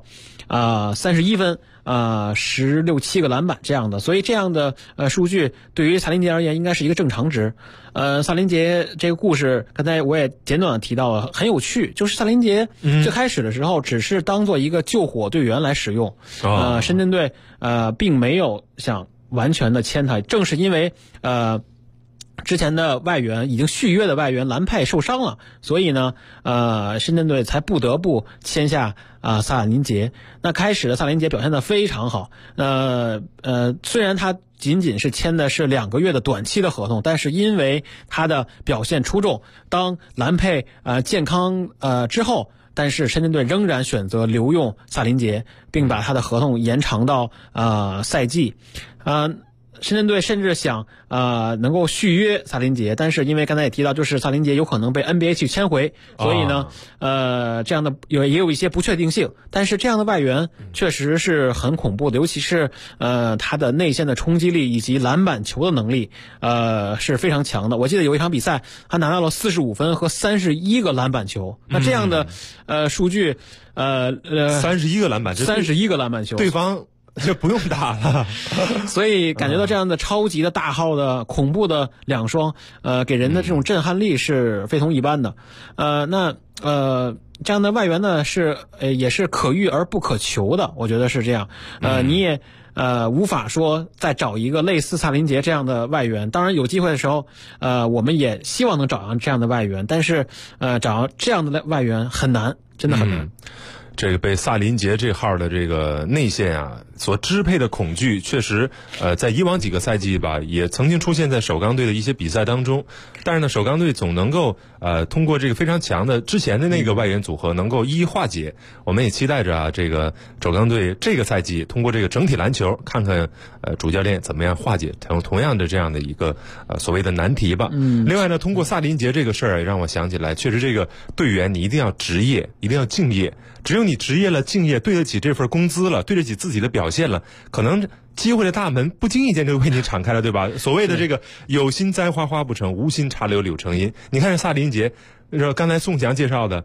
31分16、17个篮板这样的，所以这样的数据对于萨林杰而言应该是一个正常值。萨林杰这个故事刚才我也简短的提到了，很有趣，就是萨林杰最开始的时候只是当做一个救火队员来使用。深圳队并没有想完全的签他，正是因为之前的外援已经续约的外援兰佩受伤了，所以呢深圳队才不得不签下萨林杰。那开始的萨林杰表现得非常好，虽然他仅仅是签的是2个月的短期的合同，但是因为他的表现出众，当兰佩健康之后，但是深圳队仍然选择留用萨林杰，并把他的合同延长到赛季。深圳队甚至想能够续约萨林杰，但是因为刚才也提到，就是萨林杰有可能被 NBA 去签回，所以呢这样的也有一些不确定性。但是这样的外援确实是很恐怖的，尤其是他的内线的冲击力以及篮板球的能力是非常强的。我记得有一场比赛他拿到了45分和31个篮板球。那这样的数据 31个篮板 ，31个篮板球， 对方就不用打了。 所以感觉到这样的超级的大号的恐怖的2双给人的这种震撼力是非同一般的。这样的外援呢也是可遇而不可求的，我觉得是这样。你也无法说再找一个类似萨林杰这样的外援。当然有机会的时候我们也希望能找上这样的外援，但是找这样的外援很难，真的很难。 这个被萨林杰这号的这个内线所支配的恐惧，确实在以往几个赛季吧，也曾经出现在首钢队的一些比赛当中。但是呢，首钢队总能够通过这个非常强的之前的那个外援组合能够一一化解。我们也期待着这个首钢队这个赛季通过这个整体篮球，看看主教练怎么样化解同样的这样的一个所谓的难题吧。另外呢，通过萨林杰这个事儿，让我想起来，确实这个队员你一定要职业，一定要敬业。只有你职业了、敬业，对得起这份工资了，对得起自己的表现了，可能机会的大门不经意间就为你敞开了，对吧？所谓的这个有心栽花花不成，无心插柳柳成荫。你看这萨林杰，刚才宋翔介绍的，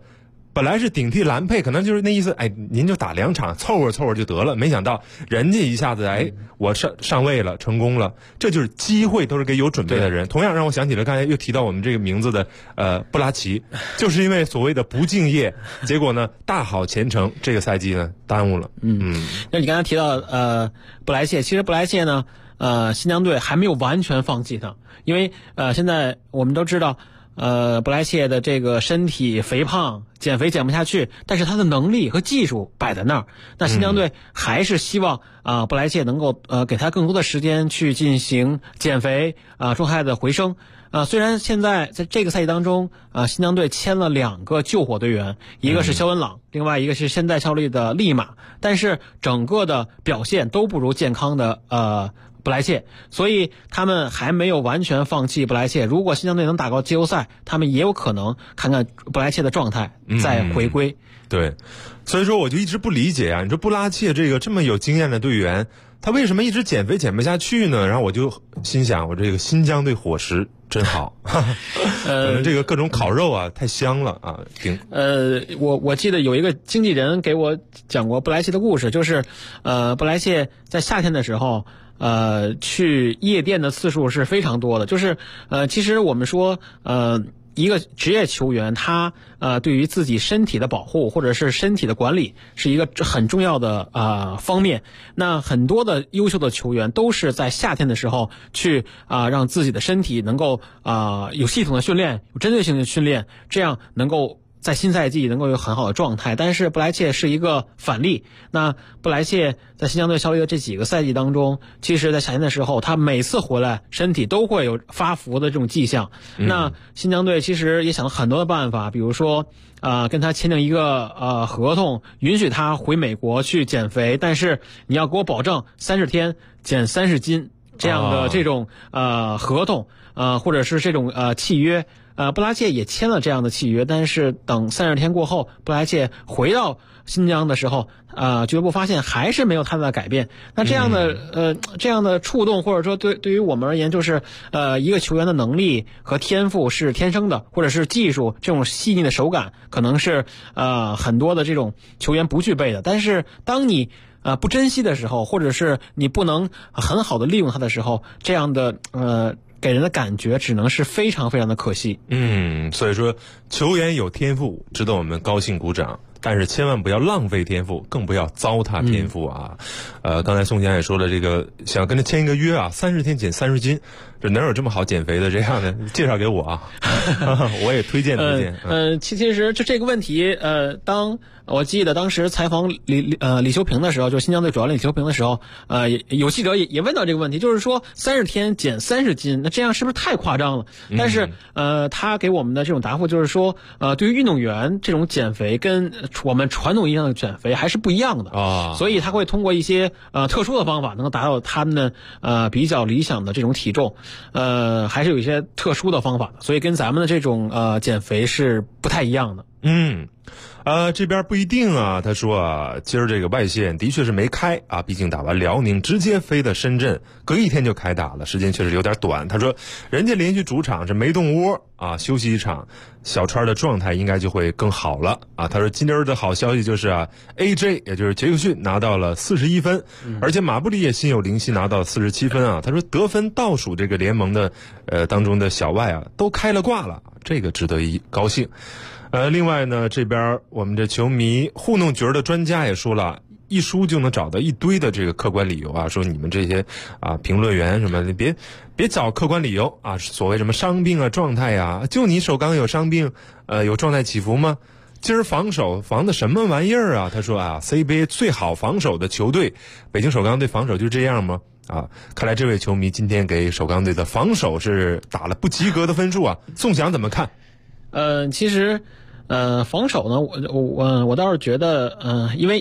本来是顶替兰佩，可能就是那意思，哎，您就打2场，凑合就得了。没想到人家一下子，哎，我上位了，成功了。这就是机会，都是给有准备的人。同样让我想起了刚才又提到我们这个名字的布拉奇，就是因为所谓的不敬业，结果呢大好前程，这个赛季呢耽误了。 那你刚才提到布莱切，其实布莱切呢，新疆队还没有完全放弃他，因为现在我们都知道。布莱切的这个身体肥胖，减肥减不下去，但是他的能力和技术摆在那儿。那新疆队还是希望布莱切能够给他更多的时间去进行减肥状态的回升。虽然现在在这个赛季当中新疆队签了2个救火队员，一个是肖文朗，另外一个是现代效力的利马，但是整个的表现都不如健康的布莱切，所以他们还没有完全放弃布莱切。如果新疆队能打到季后赛，他们也有可能看看布莱切的状态再回归。 对，所以说我就一直不理解啊，你说布拉切这么有经验的队员，他为什么一直减肥减不下去呢？然后我就心想，我这个新疆队伙食真好，可能这个各种烤肉啊太香了啊。 我记得有一个经纪人给我讲过布莱切的故事，就是布莱切在夏天的时候。去夜店的次数是非常多的，就是其实我们说一个职业球员他对于自己身体的保护或者是身体的管理是一个很重要的方面。那很多的优秀的球员都是在夏天的时候去让自己的身体能够有系统的训练，有针对性的训练，这样能够在新赛季能够有很好的状态。但是布莱切是一个反例，那布莱切在新疆队效力的这几个赛季当中，其实在夏天的时候他每次回来身体都会有发福的这种迹象。那新疆队其实也想了很多的办法，比如说跟他签订一个合同，允许他回美国去减肥，但是你要给我保证30天减30斤这样的这种合同或者是这种契约。布拉切也签了这样的契约，但是等30天过后，布拉切回到新疆的时候，俱乐部发现还是没有太大的改变。那这样的触动，或者说对于我们而言，就是一个球员的能力和天赋是天生的，或者是技术这种细腻的手感，可能是很多的这种球员不具备的。但是当你不珍惜的时候，或者是你不能很好的利用它的时候，这样的给人的感觉只能是非常非常的可惜。 所以说球员有天赋值得我们高兴鼓掌，但是千万不要浪费天赋，更不要糟蹋天赋啊。刚才宋强也说了，这个想跟他签一个约30天减30斤，这哪有这么好减肥的这样的？介绍给我啊，我也推荐。 其实就这个问题，当我记得当时采访李修平的时候，就是新疆队主教练李修平的时候，有记者也问到这个问题，就是说30天减30斤，那这样是不是太夸张了？但是他给我们的这种答复就是说，对于运动员这种减肥跟我们传统意义上的减肥还是不一样的所以他会通过一些特殊的方法，能够达到他们的比较理想的这种体重，还是有一些特殊的方法的，所以跟咱们的这种减肥是不太一样的。 这边不一定啊。他说今儿这个外线的确是没开毕竟打完辽宁直接飞到深圳，隔一天就开打了，时间确实有点短。他说人家连续主场是没动窝休息一场，小川的状态应该就会更好了他说今儿的好消息就是AJ 也就是杰克逊拿到了41分，而且马布里也心有灵犀拿到47分他说得分倒数这个联盟的当中的小外都开了挂了，这个值得高兴。另外呢，这边我们这球迷糊弄局的专家也说了，一输就能找到一堆的这个客观理由说你们这些评论员什么的，别找客观理由所谓什么伤病状态就你首钢有伤病有状态起伏吗？今儿防守防的什么玩意儿他说CBA 最好防守的球队北京首钢队防守就这样吗？看来这位球迷今天给首钢队的防守是打了不及格的分数宋翔怎么看？ 其实防守呢，我倒是觉得因为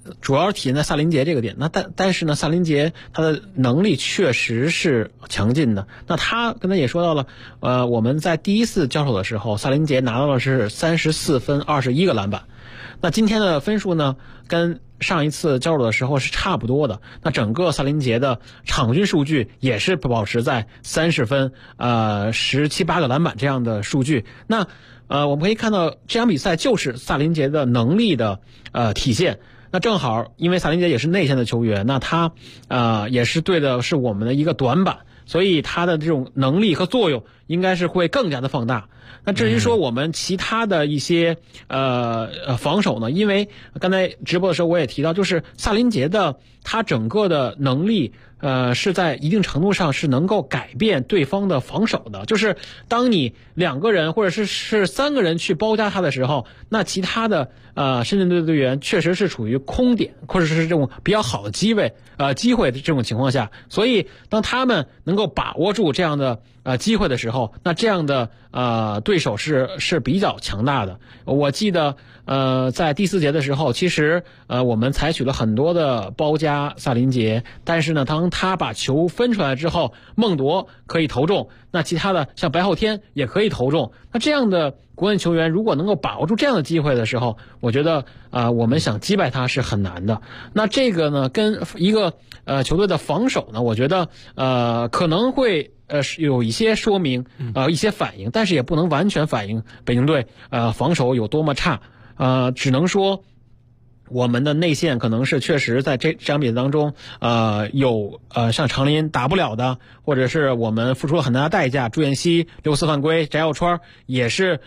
主要是体现在萨林杰这个点。那但是呢，萨林杰他的能力确实是强劲的。那他刚才也说到了，我们在第一次交手的时候，萨林杰拿到的是34分21个篮板。那今天的分数呢，跟上一次交手的时候是差不多的。那整个萨林杰的场均数据也是保持在30分17、18个篮板这样的数据。那我们可以看到这场比赛就是萨林杰的能力的体现。那正好因为萨林杰也是内线的球员，那他也是对的是我们的一个短板，所以他的这种能力和作用应该是会更加的放大。那至于说我们其他的一些防守呢，因为刚才直播的时候我也提到，就是萨林杰的他整个的能力是在一定程度上是能够改变对方的防守的。就是当你2个人或者是3个人去包夹他的时候，那其他的深圳队的队员确实是处于空点或者是这种比较好的机会的这种情况下，所以当他们能够把握住这样的机会的时候，那这样的对手是比较强大的。我记得在第4节的时候，其实我们采取了很多的包夹萨林杰，但是呢，当他把球分出来之后，孟铎可以投中，那其他的像白昊天也可以投中。那这样的国内球员如果能够把握住这样的机会的时候，我觉得我们想击败他是很难的。那这个呢，跟一个球队的防守呢，我觉得可能会有一些说明一些反应，但是也不能完全反映北京队防守有多么差。只能说我们的内线可能是确实在这场比赛当中有像长林打不了的，或者是我们付出了很大的代价，朱彦西6次犯规，翟耀川也是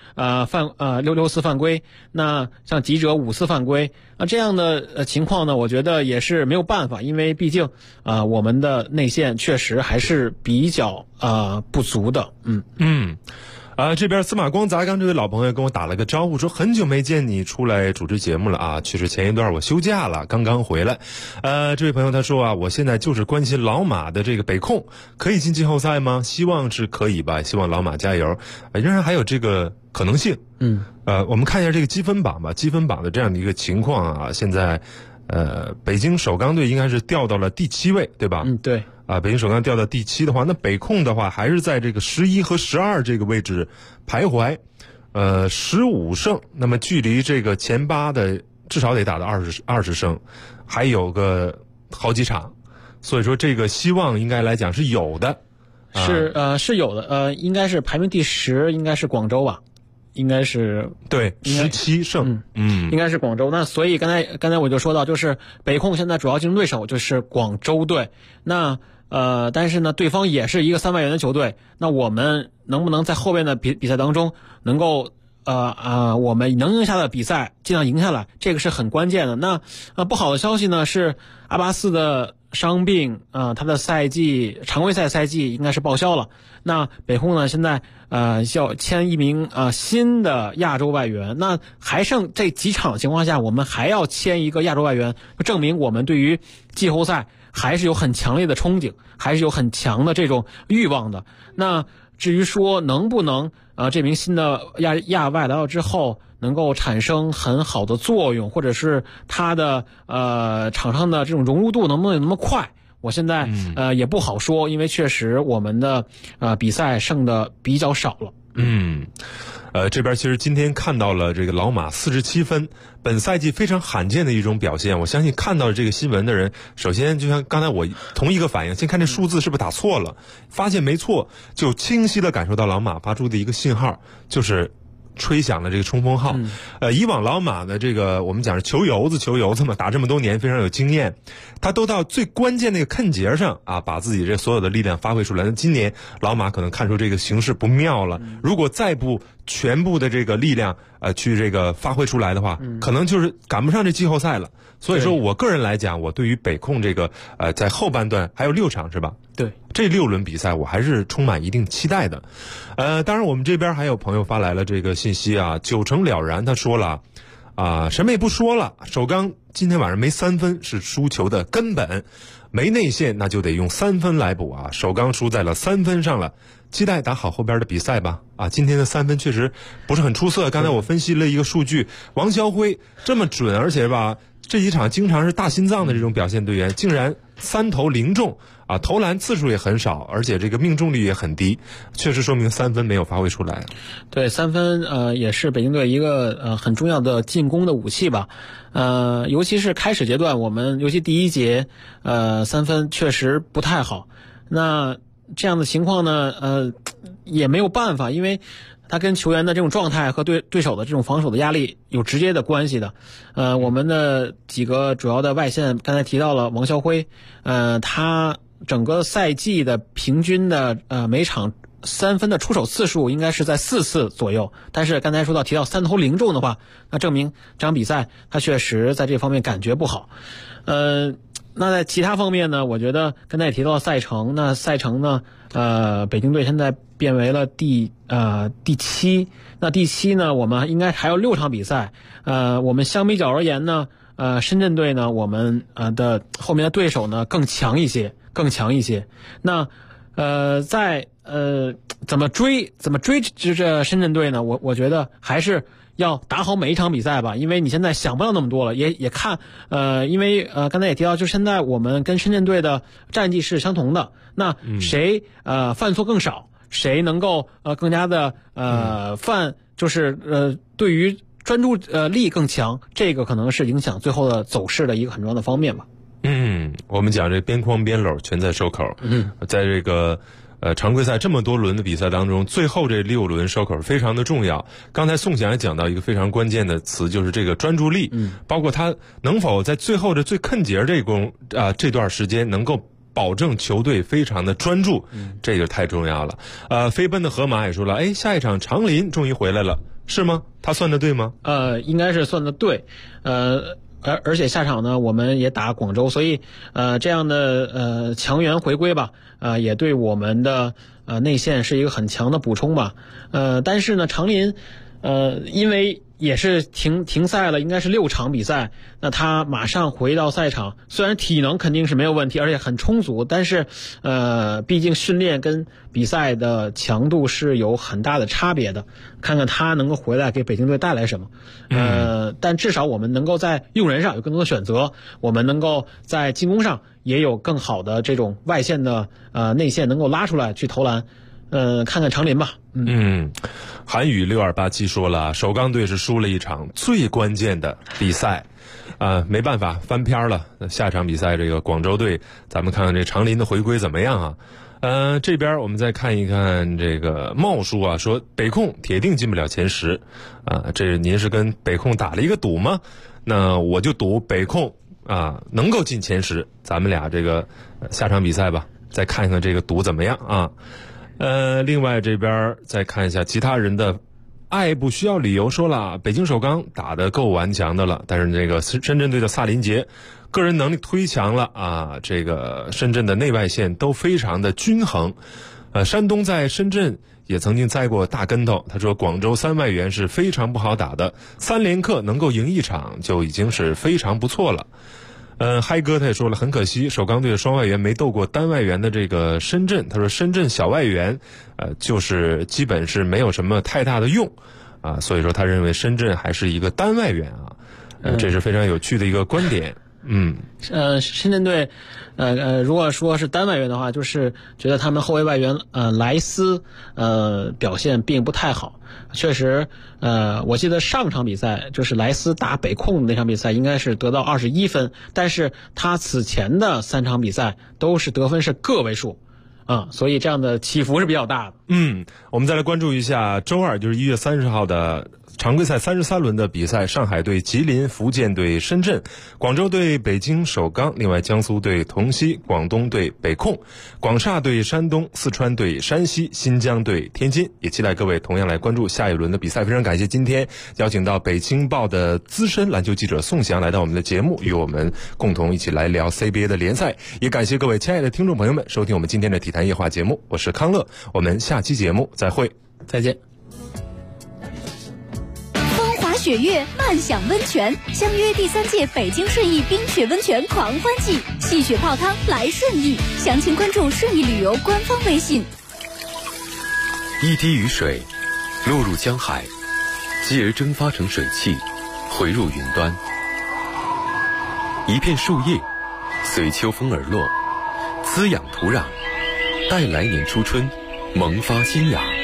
6次犯规，那像吉哲5次犯规，这样的情况呢，我觉得也是没有办法，因为毕竟我们的内线确实还是比较不足的。 这边司马光砸缸这位老朋友跟我打了个招呼，说很久没见你出来主持节目了啊，其实前一段我休假了，刚刚回来。这位朋友他说我现在就是关心老马的这个北控可以进季后赛吗？希望是可以吧，希望老马加油，仍然还有这个可能性。我们看一下这个积分榜吧，积分榜的这样的一个情况现在北京首钢队应该是掉到了第7位，对吧？ 对。 北京首钢掉到第7的话，那北控的话还是在这个11和12这个位置徘徊，15胜，那么距离这个前8的至少得打到20胜，还有个好几场，所以说这个希望应该来讲是有的。 是有的，应该是排名第10，应该是广州吧。应该是对17胜， 应该是广州。那所以刚才我就说到，就是北控现在主要竞争对手就是广州队。那但是呢，对方也是一个3万元的球队。那我们能不能在后边的比赛当中能够我们能赢下的比赛尽量赢下来，这个是很关键的。那不好的消息呢是阿巴斯的伤病他的常规赛赛季应该是报销了。那北控呢现在要签一名新的亚洲外援，那还剩这几场的情况下，我们还要签一个亚洲外援，证明我们对于季后赛还是有很强烈的憧憬，还是有很强的这种欲望的。那至于说能不能这名新的亚外来到之后能够产生很好的作用，或者是他的场上的这种融入度能不能有那么快，我现在也不好说，因为确实我们的比赛剩的比较少了。 这边其实今天看到了这个老马47分，本赛季非常罕见的一种表现。我相信看到这个新闻的人，首先就像刚才我同一个反应，先看这数字是不是打错了，发现没错，就清晰的感受到老马发出的一个信号，就是吹响了这个冲锋号。以往老马的这个我们讲是球油子嘛，打这么多年非常有经验，他都到最关键那个坎节上把自己这所有的力量发挥出来。那今年老马可能看出这个形势不妙了，如果再不全部的这个力量去这个发挥出来的话，可能就是赶不上这季后赛了。所以说我个人来讲，我对于北控这个在后半段还有6场是吧？ 对， 这6轮比赛我还是充满一定期待的。当然我们这边还有朋友发来了这个信息9成了然，他说了什么也不说了，首钢今天晚上没3分是输球的根本，没内线那就得用3分来补首钢输在了3分上了，期待打好后边的比赛吧。今天的3分确实不是很出色，刚才我分析了一个数据，王霄辉这么准，而且这几场经常是大心脏的这种表现队员，竟然3投0中啊，投篮次数也很少，而且这个命中率也很低，确实说明3分没有发挥出来。 对，3分也是北京队一个很重要的进攻的武器吧。尤其是开始阶段，我们尤其第一节3分确实不太好。那这样的情况呢，也没有办法，因为他跟球员的这种状态和对手的这种防守的压力有直接的关系的。我们的几个主要的外线，刚才提到了王霄辉，他整个赛季的平均的每场3分的出手次数应该是在4次左右，但是刚才提到3投0中的话，那证明这场比赛他确实在这方面感觉不好。那在其他方面呢，我觉得刚才也提到了赛程，那赛程呢，北京队现在变为了第7，那第7呢，我们应该还有6场比赛。我们相比较而言呢，深圳队呢，我们的后面的对手呢更强一些。那在怎么追这深圳队呢？我觉得还是要打好每一场比赛吧，因为你现在想不到那么多了，也看因为刚才也提到，就现在我们跟深圳队的战绩是相同的，那谁犯错更少，谁能够更加的就是对于专注力更强，这个可能是影响最后的走势的一个很重要的方面吧。 我们讲这边框边篓全在收口。在这个常规赛这么多轮的比赛当中，最后这6轮收口非常的重要。刚才宋翔也讲到一个非常关键的词，就是这个专注力，包括他能否在最后的最坑节这段时间能够保证球队非常的专注，这个太重要了。飞奔的河马也说了，下一场长林终于回来了，是吗？他算得对吗？ 应该是算得对。而且下场呢，我们也打广州，所以这样的强援回归吧，也对我们的内线是一个很强的补充吧。但是呢，长林因为也是停赛了，应该是6场比赛，那他马上回到赛场，虽然体能肯定是没有问题，而且很充足，但是毕竟训练跟比赛的强度是有很大的差别的，看看他能够回来给北京队带来什么。但至少我们能够在用人上有更多的选择，我们能够在进攻上也有更好的这种外线的内线能够拉出来去投篮。看看长林吧。 韩宇6287说了，首钢队是输了一场最关键的比赛，没办法翻篇了。下场比赛这个广州队，咱们看看这长林的回归怎么样啊？这边我们再看一看这个茂叔啊，说北控铁定进不了前10这您是跟北控打了一个赌吗？那我就赌北控能够进前10，咱们俩这个下场比赛吧，再看看这个赌怎么样啊？另外这边再看一下其他人的爱不需要理由，说了北京首钢打得够顽强的了，但是这个深圳队的萨林杰个人能力忒强了这个深圳的内外线都非常的均衡。山东在深圳也曾经栽过大跟头，他说广州3外援是非常不好打的，3连客能够赢一场就已经是非常不错了。嗨哥他也说了，很可惜首钢队的双外援没斗过单外援的这个深圳，他说深圳小外援就是基本是没有什么太大的用所以说他认为深圳还是一个单外援这是非常有趣的一个观点。 深圳队如果说是单外援的话，就是觉得他们后卫外援莱斯表现并不太好。确实我记得上场比赛就是莱斯打北控那场比赛应该是得到21分，但是他此前的3场比赛都是得分是个位数所以这样的起伏是比较大的。 我们再来关注一下周二就是1月30号的常规赛33轮的比赛，上海对吉林，福建对深圳，广州对北京首钢，另外江苏对同曦，广东对北控，广厦对山东，四川对山西，新疆对天津。也期待各位同样来关注下一轮的比赛。非常感谢今天邀请到北京报的资深篮球记者宋翔来到我们的节目，与我们共同一起来聊 CBA 的联赛。也感谢各位亲爱的听众朋友们收听我们今天的体坛夜话节目，我是康乐，我们下期节目再会， 再见。 雪月漫享温泉，相约第3届北京顺义冰雪温泉狂欢季，戏雪泡汤来顺义，详情关注顺义旅游官方微信。 一滴雨水落入江海，继而蒸发成水汽，回入云端。 一片树叶随秋风而落，滋养土壤，待来年初春萌发新芽。